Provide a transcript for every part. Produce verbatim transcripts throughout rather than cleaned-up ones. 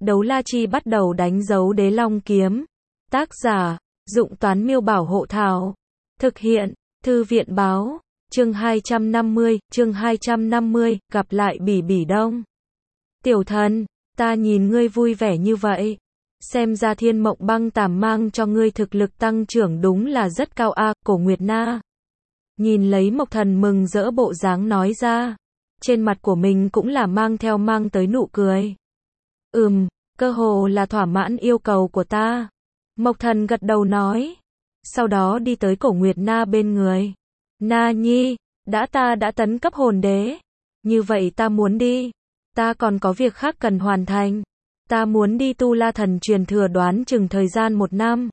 Đấu la chi bắt đầu đánh dấu đế long kiếm. Tác giả, Dụng Toán Miêu Bảo Hộ Thảo. Thực hiện, Thư viện Báo. Chương hai trăm năm mươi, chương hai trăm năm mươi, gặp lại Bỉ Bỉ Đông. Tiểu thần, ta nhìn ngươi vui vẻ như vậy. Xem ra Thiên Mộng Băng Tàm mang cho ngươi thực lực tăng trưởng đúng là rất cao a. Cổ Nguyệt Na nhìn lấy Mộc Thần mừng rỡ bộ dáng nói ra. Trên mặt của mình cũng là mang theo mang tới nụ cười. Ừm, cơ hồ là thỏa mãn yêu cầu của ta. Mộc Thần gật đầu nói. Sau đó đi tới Cổ Nguyệt Na bên người. Na Nhi, đã ta đã tấn cấp hồn đế. Như vậy ta muốn đi. Ta còn có việc khác cần hoàn thành. Ta muốn đi tu la thần truyền thừa đoán chừng thời gian một năm.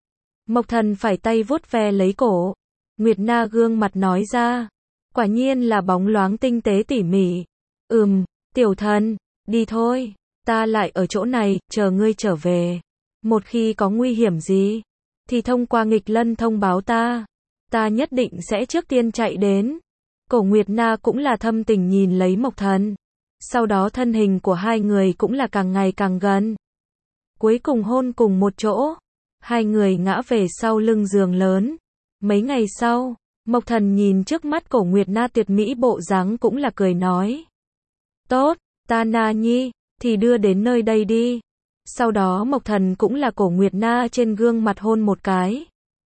Mộc Thần phải tay vuốt ve lấy cổ. Nguyệt Na gương mặt nói ra. Quả nhiên là bóng loáng tinh tế tỉ mỉ. Ừm, tiểu thần, đi thôi. Ta lại ở chỗ này, chờ ngươi trở về. Một khi có nguy hiểm gì, thì thông qua nghịch lân thông báo ta. Ta nhất định sẽ trước tiên chạy đến. Cổ Nguyệt Na cũng là thâm tình nhìn lấy Mộc Thần. Sau đó thân hình của hai người cũng là càng ngày càng gần. Cuối cùng hôn cùng một chỗ. Hai người ngã về sau lưng giường lớn. Mấy ngày sau, Mộc Thần nhìn trước mắt Cổ Nguyệt Na tuyệt mỹ bộ dáng cũng là cười nói. Tốt, ta Na Nhi, thì đưa đến nơi đây đi. Sau đó Mộc Thần cũng là Cổ Nguyệt Na trên gương mặt hôn một cái.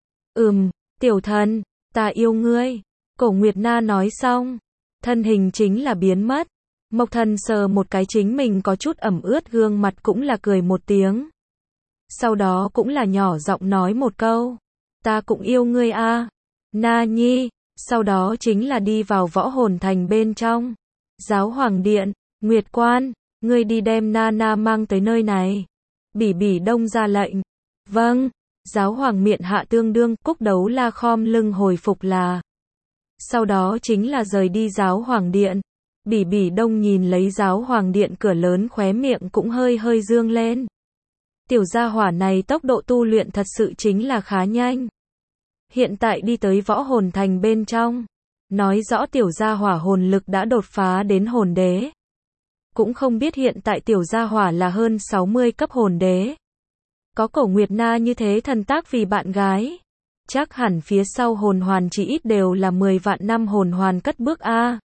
Ừm, tiểu thần, ta yêu ngươi. Cổ Nguyệt Na nói xong, thân hình chính là biến mất. Mộc Thần sờ một cái chính mình có chút ẩm ướt gương mặt cũng là cười một tiếng. Sau đó cũng là nhỏ giọng nói một câu. Ta cũng yêu ngươi a, Na Nhi. Sau đó chính là đi vào võ hồn thành bên trong. Giáo Hoàng Điện, Nguyệt Quan, ngươi đi đem Nana mang tới nơi này. Bỉ Bỉ Đông ra lệnh. Vâng. Giáo Hoàng miện hạ tương đương, Cúc Đấu La khom lưng hồi phục là. Sau đó chính là rời đi Giáo Hoàng Điện. Bỉ Bỉ Đông nhìn lấy Giáo Hoàng Điện cửa lớn khóe miệng cũng hơi hơi dương lên. Tiểu gia hỏa này tốc độ tu luyện thật sự chính là khá nhanh. Hiện tại đi tới võ hồn thành bên trong. Nói rõ tiểu gia hỏa hồn lực đã đột phá đến hồn đế. Cũng không biết hiện tại tiểu gia hỏa là hơn sáu mươi cấp hồn đế. Có Cổ Nguyệt Na như thế thần tác vì bạn gái. Chắc hẳn phía sau hồn hoàn chỉ ít đều là mười vạn năm hồn hoàn cất bước a.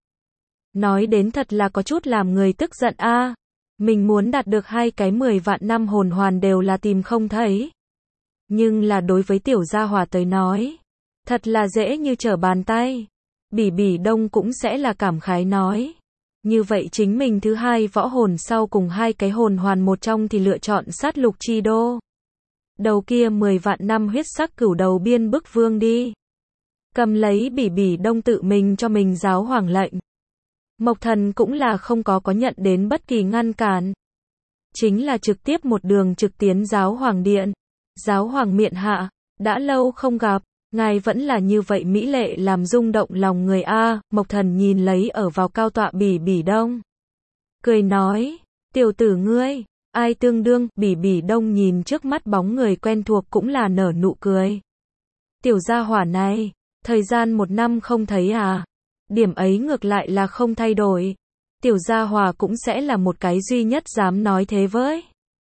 Nói đến thật là có chút làm người tức giận a. Mình muốn đạt được hai cái mười vạn năm hồn hoàn đều là tìm không thấy. Nhưng là đối với tiểu gia hỏa tới nói, thật là dễ như trở bàn tay. Bỉ Bỉ Đông cũng sẽ là cảm khái nói. Như vậy chính mình thứ hai võ hồn sau cùng hai cái hồn hoàn một trong thì lựa chọn sát lục chi đô. Đầu kia mười vạn năm huyết sắc cửu đầu biên bức vương đi. Cầm lấy Bỉ Bỉ Đông tự mình cho mình giáo hoàng lệnh. Mộc Thần cũng là không có có nhận đến bất kỳ ngăn cản. Chính là trực tiếp một đường trực tiến Giáo Hoàng Điện. Giáo Hoàng miện hạ, đã lâu không gặp, ngài vẫn là như vậy mỹ lệ làm rung động lòng người a. Mộc Thần nhìn lấy ở vào cao tọa Bỉ Bỉ Đông. Cười nói, tiểu tử ngươi, ai tương đương. Bỉ Bỉ Đông nhìn trước mắt bóng người quen thuộc cũng là nở nụ cười. Tiểu gia hỏa này, thời gian một năm không thấy à. Điểm ấy ngược lại là không thay đổi. Tiểu gia hỏa cũng sẽ là một cái duy nhất dám nói thế với.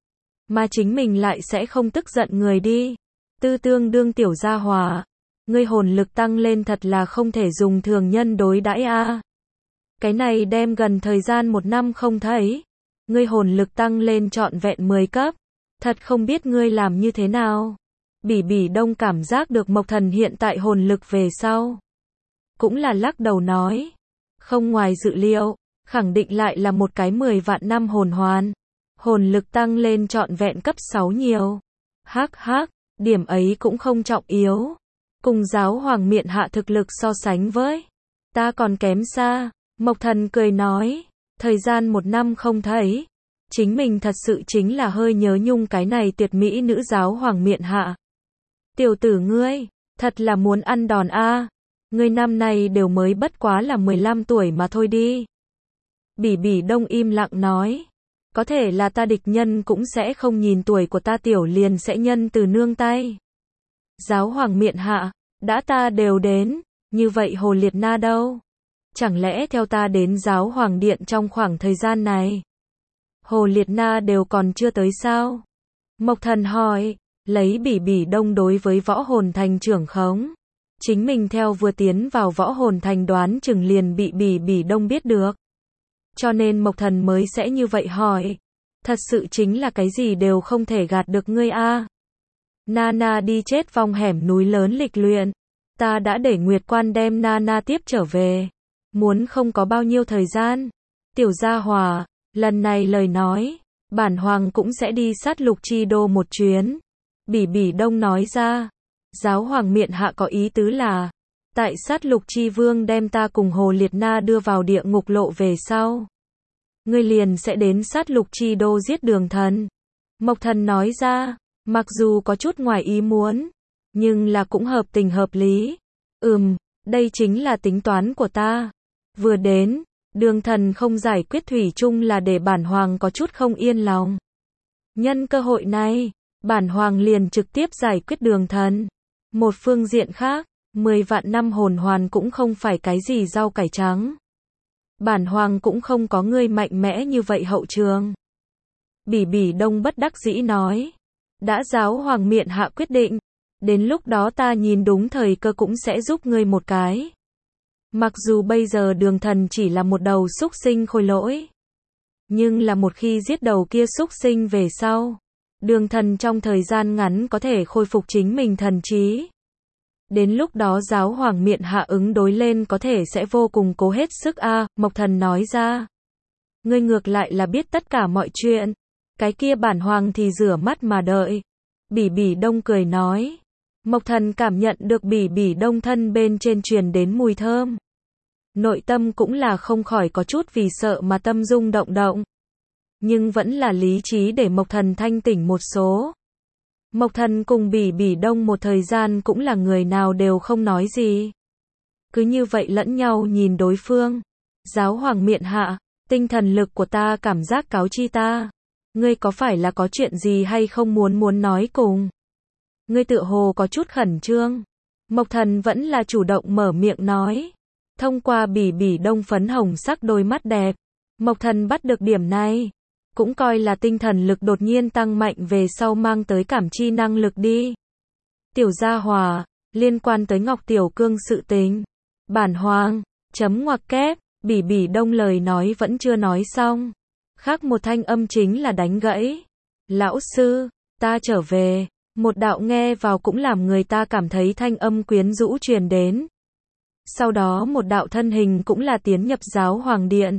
Mà chính mình lại sẽ không tức giận người đi. Tư tương đương tiểu gia hỏa. Ngươi hồn lực tăng lên thật là không thể dùng thường nhân đối đãi a. Cái này đem gần thời gian một năm không thấy. Ngươi hồn lực tăng lên trọn vẹn mười cấp. Thật không biết ngươi làm như thế nào. Bỉ Bỉ Đông cảm giác được Mộc Thần hiện tại hồn lực về sau. Cũng là lắc đầu nói. Không ngoài dự liệu, khẳng định lại là một cái mười vạn năm hồn hoàn. Hồn lực tăng lên trọn vẹn cấp sáu nhiều. Hắc hắc, điểm ấy cũng không trọng yếu. Cùng Giáo Hoàng miện hạ thực lực so sánh với. Ta còn kém xa. Mộc Thần cười nói. Thời gian một năm không thấy. Chính mình thật sự chính là hơi nhớ nhung cái này tuyệt mỹ nữ Giáo Hoàng miện hạ. Tiểu tử ngươi, thật là muốn ăn đòn a. Ngươi năm nay đều mới bất quá là mười lăm tuổi mà thôi đi. Bỉ Bỉ Đông im lặng nói. Có thể là ta địch nhân cũng sẽ không nhìn tuổi của ta tiểu liền sẽ nhân từ nương tay. Giáo Hoàng miện hạ, đã ta đều đến, như vậy Hồ Liệt Na đâu? Chẳng lẽ theo ta đến Giáo Hoàng Điện trong khoảng thời gian này? Hồ Liệt Na đều còn chưa tới sao? Mộc Thần hỏi, lấy Bỉ Bỉ Đông đối với võ hồn thành trưởng khống. Chính mình theo vừa tiến vào võ hồn thành đoán chừng liền bị Bỉ Bỉ Đông biết được. Cho nên Mộc Thần mới sẽ như vậy hỏi. Thật sự chính là cái gì đều không thể gạt được ngươi a. Nana đi chết vòng hẻm núi lớn lịch luyện. Ta đã để Nguyệt Quan đem Nana tiếp trở về. Muốn không có bao nhiêu thời gian. Tiểu Gia Hòa, lần này lời nói, bản hoàng cũng sẽ đi sát lục chi đô một chuyến. Bỉ Bỉ Đông nói ra. Giáo hoàng miện hạ có ý tứ là, tại sát lục chi vương đem ta cùng Hồ Liệt Na đưa vào địa ngục lộ về sau. Ngươi liền sẽ đến sát lục chi đô giết Đường Thần. Mộc Thần nói ra, mặc dù có chút ngoài ý muốn, nhưng là cũng hợp tình hợp lý. Ừm, đây chính là tính toán của ta. Vừa đến, Đường Thần không giải quyết thủy chung là để bản hoàng có chút không yên lòng. Nhân cơ hội này, bản hoàng liền trực tiếp giải quyết Đường Thần. Một phương diện khác, mười vạn năm hồn hoàn cũng không phải cái gì rau cải trắng. Bản hoàng cũng không có ngươi mạnh mẽ như vậy hậu trường. Bỉ Bỉ Đông bất đắc dĩ nói. Đã giáo hoàng miện hạ quyết định. Đến lúc đó ta nhìn đúng thời cơ cũng sẽ giúp ngươi một cái. Mặc dù bây giờ Đường Thần chỉ là một đầu súc sinh khôi lỗi. Nhưng là một khi giết đầu kia súc sinh về sau. Đường Thần trong thời gian ngắn có thể khôi phục chính mình thần trí. Đến lúc đó giáo hoàng miện hạ ứng đối lên có thể sẽ vô cùng cố hết sức a. À, Mộc Thần nói ra. Ngươi ngược lại là biết tất cả mọi chuyện. Cái kia bản hoàng thì rửa mắt mà đợi. Bỉ Bỉ Đông cười nói. Mộc Thần cảm nhận được Bỉ Bỉ Đông thân bên trên truyền đến mùi thơm. Nội tâm cũng là không khỏi có chút vì sợ mà tâm rung động động. Nhưng vẫn là lý trí để Mộc Thần thanh tỉnh một số. Mộc Thần cùng Bỉ Bỉ Đông một thời gian cũng là người nào đều không nói gì. Cứ như vậy lẫn nhau nhìn đối phương. Giáo hoàng miện hạ, tinh thần lực của ta cảm giác cáo chi ta. Ngươi có phải là có chuyện gì hay không muốn muốn nói cùng? Ngươi tựa hồ có chút khẩn trương. Mộc Thần vẫn là chủ động mở miệng nói. Thông qua Bỉ Bỉ Đông phấn hồng sắc đôi mắt đẹp. Mộc Thần bắt được điểm này. Cũng coi là tinh thần lực đột nhiên tăng mạnh về sau mang tới cảm chi năng lực đi. Tiểu Gia Hòa, liên quan tới Ngọc Tiểu Cương sự tình. Bản hoàng, chấm ngoặc kép, Bỉ Bỉ Đông lời nói vẫn chưa nói xong. Khác một thanh âm chính là đánh gãy. Lão sư, ta trở về. Một đạo nghe vào cũng làm người ta cảm thấy thanh âm quyến rũ truyền đến. Sau đó một đạo thân hình cũng là tiến nhập giáo hoàng điện.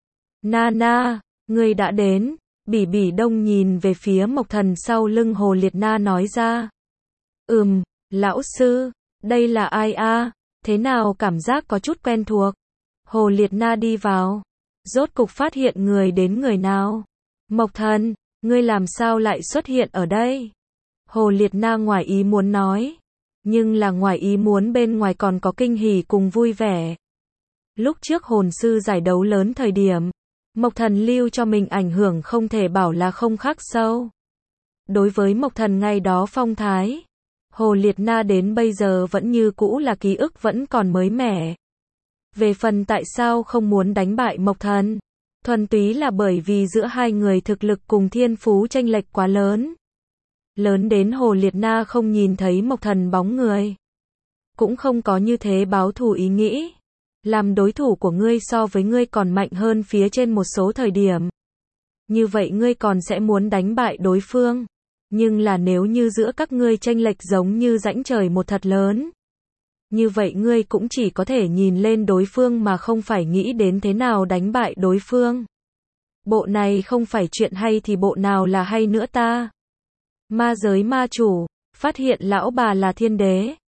Nana, ngươi đã đến. Bỉ Bỉ Đông nhìn về phía Mộc Thần sau lưng Hồ Liệt Na nói ra. Ừm, lão sư, đây là ai a? Thế nào cảm giác có chút quen thuộc. Hồ Liệt Na đi vào. Rốt cục phát hiện người đến người nào. Mộc Thần, ngươi làm sao lại xuất hiện ở đây? Hồ Liệt Na ngoài ý muốn nói. Nhưng là ngoài ý muốn bên ngoài còn có kinh hỉ cùng vui vẻ. Lúc trước hồn sư giải đấu lớn thời điểm. Mộc Thần lưu cho mình ảnh hưởng không thể bảo là không khắc sâu. Đối với Mộc Thần ngày đó phong thái. Hồ Liệt Na đến bây giờ vẫn như cũ là ký ức vẫn còn mới mẻ. Về phần tại sao không muốn đánh bại Mộc Thần. Thuần túy là bởi vì giữa hai người thực lực cùng thiên phú chênh lệch quá lớn. Lớn đến Hồ Liệt Na không nhìn thấy Mộc Thần bóng người. Cũng không có như thế báo thù ý nghĩ. Làm đối thủ của ngươi so với ngươi còn mạnh hơn phía trên một số thời điểm. Như vậy ngươi còn sẽ muốn đánh bại đối phương. Nhưng là nếu như giữa các ngươi chênh lệch giống như rãnh trời một thật lớn. Như vậy ngươi cũng chỉ có thể nhìn lên đối phương mà không phải nghĩ đến thế nào đánh bại đối phương. Bộ này không phải chuyện hay thì bộ nào là hay nữa ta. Ma giới ma chủ, phát hiện lão bà là thiên đế.